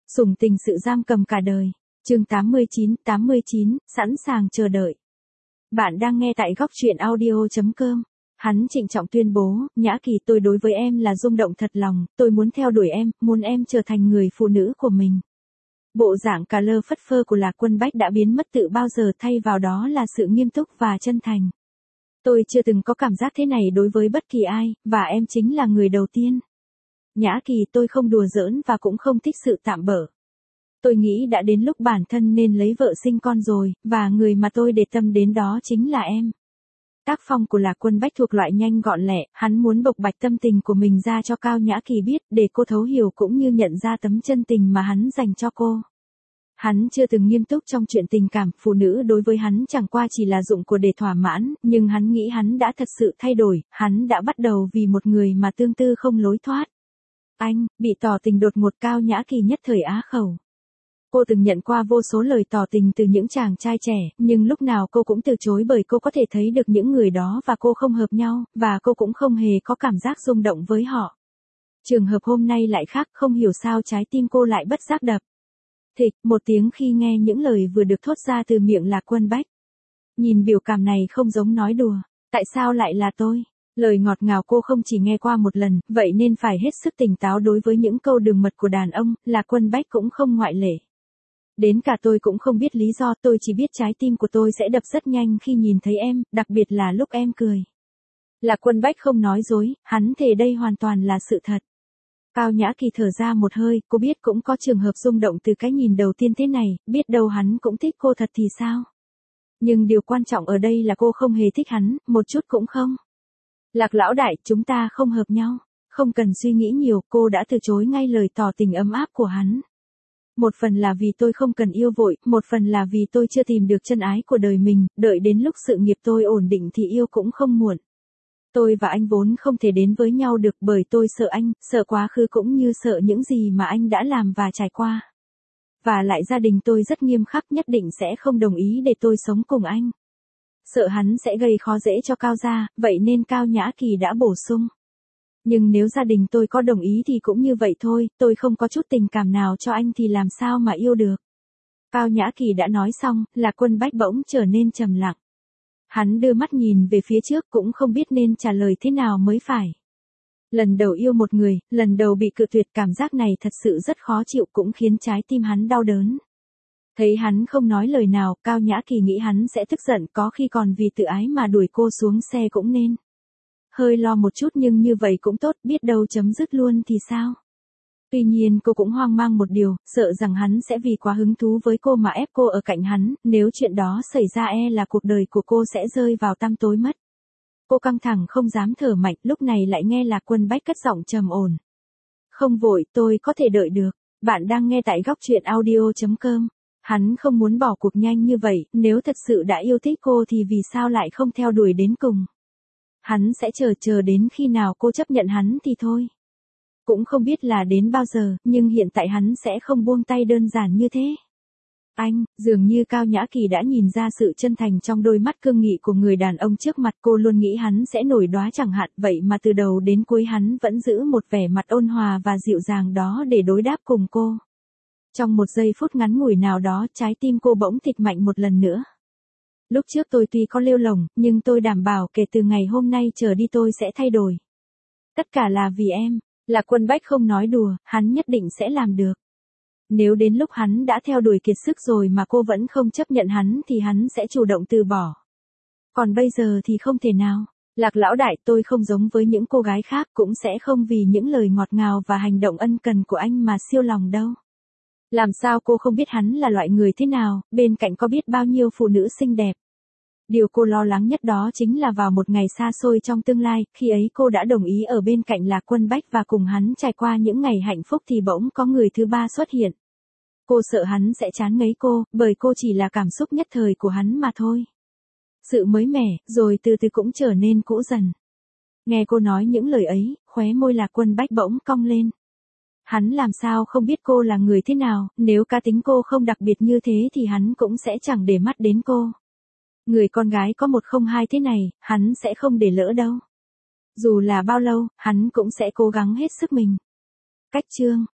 Sủng tình sự giam cầm cả đời. Chương 89, sẵn sàng chờ đợi. Bạn đang nghe tại góc truyện audio.com. Hắn trịnh trọng tuyên bố, Nhã Kỳ, tôi đối với em là rung động thật lòng, tôi muốn theo đuổi em, muốn em trở thành người phụ nữ của mình. Bộ dạng cà lơ phất phơ của Lạc Quân Bách đã biến mất từ bao giờ, thay vào đó là sự nghiêm túc và chân thành. Tôi chưa từng có cảm giác thế này đối với bất kỳ ai, và em chính là người đầu tiên. Nhã Kỳ, tôi không đùa giỡn và cũng không thích sự tạm bợ. Tôi nghĩ đã đến lúc bản thân nên lấy vợ sinh con rồi, và người mà tôi để tâm đến đó chính là em. Tác phong của Lạc Quân Bách thuộc loại nhanh gọn lẹ, hắn muốn bộc bạch tâm tình của mình ra cho Cao Nhã Kỳ biết, để cô thấu hiểu cũng như nhận ra tấm chân tình mà hắn dành cho cô. Hắn chưa từng nghiêm túc trong chuyện tình cảm, phụ nữ đối với hắn chẳng qua chỉ là dụng của để thỏa mãn, nhưng hắn nghĩ hắn đã thật sự thay đổi, hắn đã bắt đầu vì một người mà tương tư không lối thoát. Anh, bị tỏ tình đột ngột. Cao Nhã Kỳ nhất thời á khẩu. Cô từng nhận qua vô số lời tỏ tình từ những chàng trai trẻ, nhưng lúc nào cô cũng từ chối bởi cô có thể thấy được những người đó và cô không hợp nhau, và cô cũng không hề có cảm giác rung động với họ. Trường hợp hôm nay lại khác, không hiểu sao trái tim cô lại bất giác đập thịch một tiếng khi nghe những lời vừa được thốt ra từ miệng Lạc Quân Bách. Nhìn biểu cảm này không giống nói đùa, tại sao lại là tôi? Lời ngọt ngào cô không chỉ nghe qua một lần, vậy nên phải hết sức tỉnh táo đối với những câu đường mật của đàn ông, Lạc Quân Bách cũng không ngoại lệ. Đến cả tôi cũng không biết lý do, tôi chỉ biết trái tim của tôi sẽ đập rất nhanh khi nhìn thấy em, đặc biệt là lúc em cười. Lạc Quân Bách không nói dối, hắn thề đây hoàn toàn là sự thật. Cao Nhã Kỳ thở ra một hơi, cô biết cũng có trường hợp rung động từ cái nhìn đầu tiên thế này, biết đâu hắn cũng thích cô thật thì sao? Nhưng điều quan trọng ở đây là cô không hề thích hắn, một chút cũng không. Lạc lão đại, chúng ta không hợp nhau. Không cần suy nghĩ nhiều, cô đã từ chối ngay lời tỏ tình ấm áp của hắn. Một phần là vì tôi không cần yêu vội, một phần là vì tôi chưa tìm được chân ái của đời mình, đợi đến lúc sự nghiệp tôi ổn định thì yêu cũng không muộn. Tôi và anh vốn không thể đến với nhau được bởi tôi sợ anh, sợ quá khứ cũng như sợ những gì mà anh đã làm và trải qua. Và lại gia đình tôi rất nghiêm khắc, nhất định sẽ không đồng ý để tôi sống cùng anh. Sợ hắn sẽ gây khó dễ cho Cao gia, vậy nên Cao Nhã Kỳ đã bổ sung. Nhưng nếu gia đình tôi có đồng ý thì cũng như vậy thôi, tôi không có chút tình cảm nào cho anh thì làm sao mà yêu được. Cao Nhã Kỳ đã nói xong, Lạc Quân Bách bỗng trở nên trầm lặng. Hắn đưa mắt nhìn về phía trước cũng không biết nên trả lời thế nào mới phải. Lần đầu yêu một người, lần đầu bị cự tuyệt, cảm giác này thật sự rất khó chịu, cũng khiến trái tim hắn đau đớn. Thấy hắn không nói lời nào, Cao Nhã Kỳ nghĩ hắn sẽ tức giận, có khi còn vì tự ái mà đuổi cô xuống xe cũng nên. Hơi lo một chút nhưng như vậy cũng tốt, biết đâu chấm dứt luôn thì sao? Tuy nhiên cô cũng hoang mang một điều, sợ rằng hắn sẽ vì quá hứng thú với cô mà ép cô ở cạnh hắn, nếu chuyện đó xảy ra e là cuộc đời của cô sẽ rơi vào tăm tối mất. Cô căng thẳng không dám thở mạnh, lúc này lại nghe Lạc Quân Bách cất giọng trầm ổn. Không vội, tôi có thể đợi được. Bạn đang nghe tại góc truyện audio.com. Hắn không muốn bỏ cuộc nhanh như vậy, nếu thật sự đã yêu thích cô thì vì sao lại không theo đuổi đến cùng. Hắn sẽ chờ đến khi nào cô chấp nhận hắn thì thôi. Cũng không biết là đến bao giờ, nhưng hiện tại hắn sẽ không buông tay đơn giản như thế. Anh, dường như Cao Nhã Kỳ đã nhìn ra sự chân thành trong đôi mắt cương nghị của người đàn ông trước mặt, cô luôn nghĩ hắn sẽ nổi đoá chẳng hạn, vậy mà từ đầu đến cuối hắn vẫn giữ một vẻ mặt ôn hòa và dịu dàng đó để đối đáp cùng cô. Trong một giây phút ngắn ngủi nào đó, trái tim cô bỗng thịch mạnh một lần nữa. Lúc trước tôi tuy có lêu lổng, nhưng tôi đảm bảo kể từ ngày hôm nay trở đi tôi sẽ thay đổi. Tất cả là vì em. Lạc Quân Bách không nói đùa, hắn nhất định sẽ làm được. Nếu đến lúc hắn đã theo đuổi kiệt sức rồi mà cô vẫn không chấp nhận hắn thì hắn sẽ chủ động từ bỏ. Còn bây giờ thì không thể nào. Lạc lão đại, tôi không giống với những cô gái khác, cũng sẽ không vì những lời ngọt ngào và hành động ân cần của anh mà siêu lòng đâu. Làm sao cô không biết hắn là loại người thế nào, bên cạnh có biết bao nhiêu phụ nữ xinh đẹp. Điều cô lo lắng nhất đó chính là vào một ngày xa xôi trong tương lai, khi ấy cô đã đồng ý ở bên cạnh Lạc Quân Bách và cùng hắn trải qua những ngày hạnh phúc thì bỗng có người thứ ba xuất hiện. Cô sợ hắn sẽ chán ngấy cô, bởi cô chỉ là cảm xúc nhất thời của hắn mà thôi. Sự mới mẻ, rồi từ từ cũng trở nên cũ dần. Nghe cô nói những lời ấy, khóe môi Lạc Quân Bách bỗng cong lên. Hắn làm sao không biết cô là người thế nào, nếu cá tính cô không đặc biệt như thế thì hắn cũng sẽ chẳng để mắt đến cô. Người con gái có 102 thế này, hắn sẽ không để lỡ đâu. Dù là bao lâu, hắn cũng sẽ cố gắng hết sức mình. Cách chương